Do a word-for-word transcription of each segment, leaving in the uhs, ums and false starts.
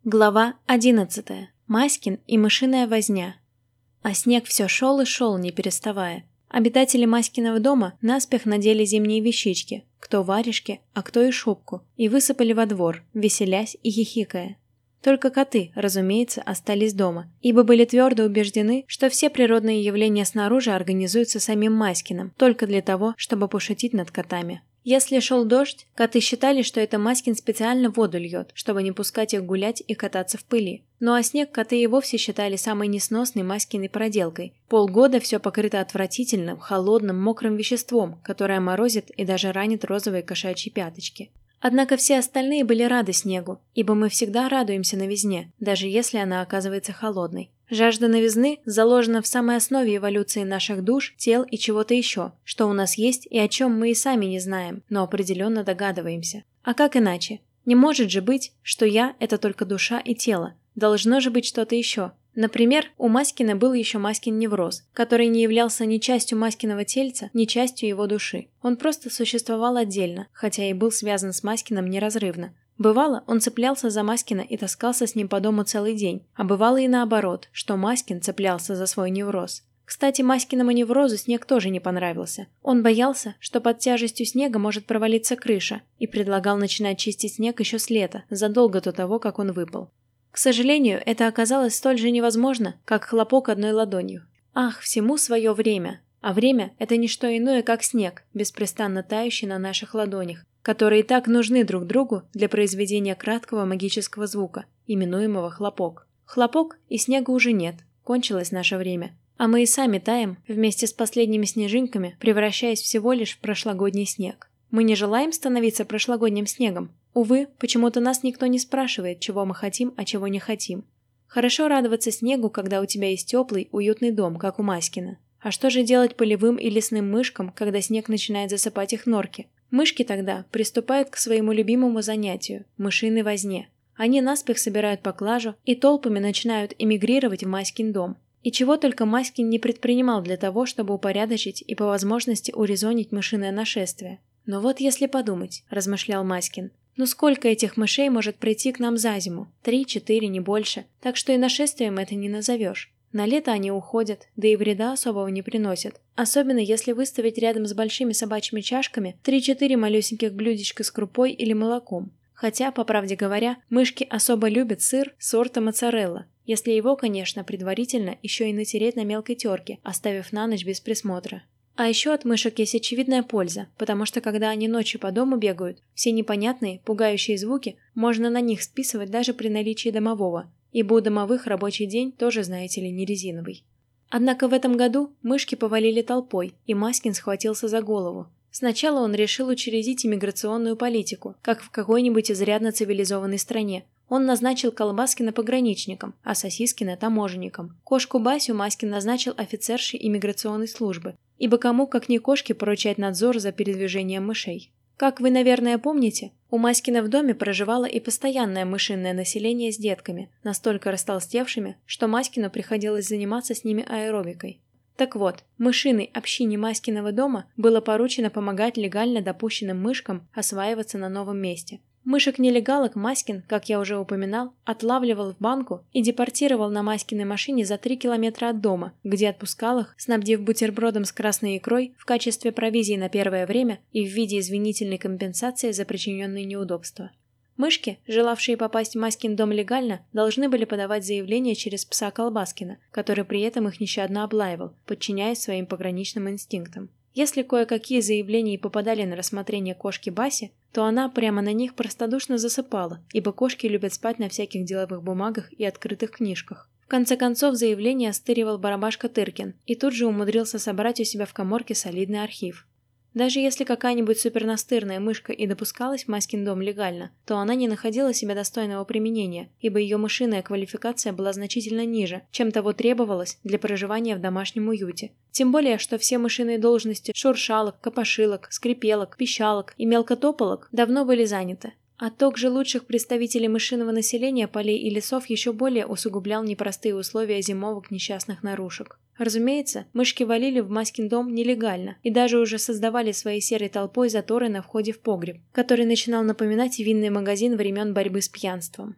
Глава одиннадцатая. Маськин и мышиная возня. А снег все шел и шел, не переставая. Обитатели Маськиного дома наспех надели зимние вещички, кто варежки, а кто и шубку, и высыпали во двор, веселясь и хихикая. Только коты, разумеется, остались дома, ибо были твердо убеждены, что все природные явления снаружи организуются самим Маськиным, только для того, чтобы пошутить над котами. Если шел дождь, коты считали, что это Маськин специально воду льет, чтобы не пускать их гулять и кататься в пыли. Ну а снег коты и вовсе считали самой несносной Маськиной проделкой. Полгода все покрыто отвратительным, холодным, мокрым веществом, которое морозит и даже ранит розовые кошачьи пяточки. Однако все остальные были рады снегу, ибо мы всегда радуемся новизне, даже если она оказывается холодной. Жажда новизны заложена в самой основе эволюции наших душ, тел и чего-то еще, что у нас есть и о чем мы и сами не знаем, но определенно догадываемся. А как иначе? Не может же быть, что я – это только душа и тело. Должно же быть что-то еще. Например, у Маськина был еще Маськин невроз, который не являлся ни частью Маськиного тельца, ни частью его души. Он просто существовал отдельно, хотя и был связан с Маськиным неразрывно. Бывало, он цеплялся за Маськина и таскался с ним по дому целый день, а бывало и наоборот, что Маськин цеплялся за свой невроз. Кстати, Маськиному неврозу снег тоже не понравился. Он боялся, что под тяжестью снега может провалиться крыша, и предлагал начинать чистить снег еще с лета, задолго до того, как он выпал. К сожалению, это оказалось столь же невозможно, как хлопок одной ладонью. Ах, всему свое время. А время – это не что иное, как снег, беспрестанно тающий на наших ладонях, которые и так нужны друг другу для произведения краткого магического звука, именуемого хлопок. Хлопок, и снега уже нет, кончилось наше время. А мы и сами таем, вместе с последними снежинками, превращаясь всего лишь в прошлогодний снег. Мы не желаем становиться прошлогодним снегом? Увы, почему-то нас никто не спрашивает, чего мы хотим, а чего не хотим. Хорошо радоваться снегу, когда у тебя есть теплый, уютный дом, как у Маськина. А что же делать полевым и лесным мышкам, когда снег начинает засыпать их норки? Мышки тогда приступают к своему любимому занятию – мышиной возне. Они наспех собирают поклажу и толпами начинают эмигрировать в Маськин дом. И чего только Маськин не предпринимал для того, чтобы упорядочить и по возможности урезонить мышиное нашествие. «Но вот если подумать», – размышлял Маськин, – «ну сколько этих мышей может прийти к нам за зиму? Три-четыре, не больше, так что и нашествием это не назовешь. На лето они уходят, да и вреда особого не приносят. Особенно если выставить рядом с большими собачьими чашками три-четыре малюсеньких блюдечка с крупой или молоком. Хотя, по правде говоря, мышки особо любят сыр сорта моцарелла, если его, конечно, предварительно еще и натереть на мелкой терке, оставив на ночь без присмотра. А еще от мышек есть очевидная польза, потому что когда они ночью по дому бегают, все непонятные, пугающие звуки можно на них списывать даже при наличии домового, ибо у домовых рабочий день тоже, знаете ли, не резиновый. Однако в этом году мышки повалили толпой, и Маськин схватился за голову. Сначала он решил учредить иммиграционную политику, как в какой-нибудь изрядно цивилизованной стране. Он назначил Колбаскина пограничником, а Сосискина таможенником. Кошку Басю Маськин назначил офицершей иммиграционной службы, ибо кому, как не кошке, поручать надзор за передвижением мышей. Как вы, наверное, помните, у Маськина в доме проживало и постоянное мышиное население с детками, настолько растолстевшими, что Маськину приходилось заниматься с ними аэробикой. Так вот, мышиной общине Маськиного дома было поручено помогать легально допущенным мышкам осваиваться на новом месте. Мышек-нелегалок Маськин, как я уже упоминал, отлавливал в банку и депортировал на Маськиной машине за три километра от дома, где отпускал их, снабдив бутербродом с красной икрой в качестве провизии на первое время и в виде извинительной компенсации за причиненные неудобства. Мышки, желавшие попасть в Маськин дом легально, должны были подавать заявление через пса Колбаскина, который при этом их нещадно облаивал, подчиняясь своим пограничным инстинктам. Если кое-какие заявления и попадали на рассмотрение кошки Баси, то она прямо на них простодушно засыпала, ибо кошки любят спать на всяких деловых бумагах и открытых книжках. В конце концов заявление остыривал барабашка Тыркин и тут же умудрился собрать у себя в каморке солидный архив. Даже если какая-нибудь супернастырная мышка и допускалась в Маськин дом легально, то она не находила себе достойного применения, ибо ее мышиная квалификация была значительно ниже, чем того требовалось для проживания в домашнем уюте. Тем более, что все мышиные должности шуршалок, копошилок, скрипелок, пищалок и мелкотополок давно были заняты. Отток же лучших представителей мышиного населения полей и лесов еще более усугублял непростые условия зимовок несчастных нарушек. Разумеется, мышки валили в Маськин дом нелегально и даже уже создавали своей серой толпой заторы на входе в погреб, который начинал напоминать винный магазин времен борьбы с пьянством.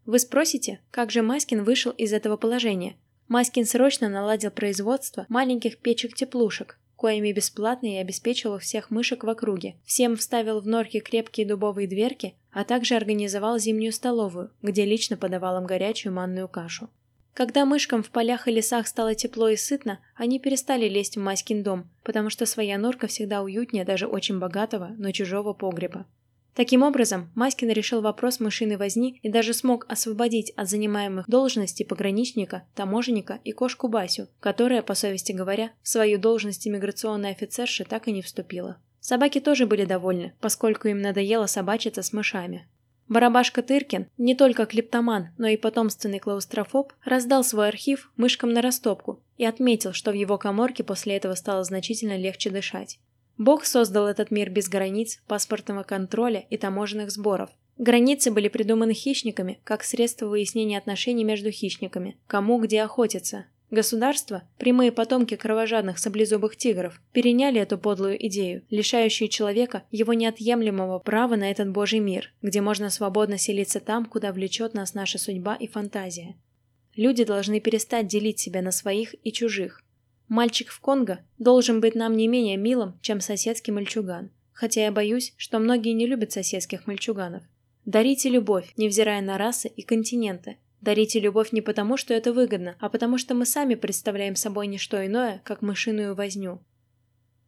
Вы спросите, как же Маськин вышел из этого положения? Маськин срочно наладил производство маленьких печек-теплушек, коими бесплатно и обеспечивал всех мышек в округе. Всем вставил в норки крепкие дубовые дверки, а также организовал зимнюю столовую, где лично подавал им горячую манную кашу. Когда мышкам в полях и лесах стало тепло и сытно, они перестали лезть в Маськин дом, потому что своя норка всегда уютнее даже очень богатого, но чужого погреба. Таким образом, Маськин решил вопрос мышиной возни и даже смог освободить от занимаемых должностей пограничника, таможенника и кошку Басю, которая, по совести говоря, в свою должность иммиграционной офицерши так и не вступила. Собаки тоже были довольны, поскольку им надоело собачиться с мышами. Барабашка Тыркин, не только клептоман, но и потомственный клаустрофоб, раздал свой архив мышкам на растопку и отметил, что в его каморке после этого стало значительно легче дышать. Бог создал этот мир без границ, паспортного контроля и таможенных сборов. Границы были придуманы хищниками, как средство выяснения отношений между хищниками, кому где охотиться. Государства, прямые потомки кровожадных саблезубых тигров, переняли эту подлую идею, лишающую человека его неотъемлемого права на этот божий мир, где можно свободно селиться там, куда влечет нас наша судьба и фантазия. Люди должны перестать делить себя на своих и чужих. Мальчик в Конго должен быть нам не менее милым, чем соседский мальчуган, хотя я боюсь, что многие не любят соседских мальчуганов. Дарите любовь, невзирая на расы и континенты. Дарите любовь не потому, что это выгодно, а потому что мы сами представляем собой не что иное, как мышиную возню.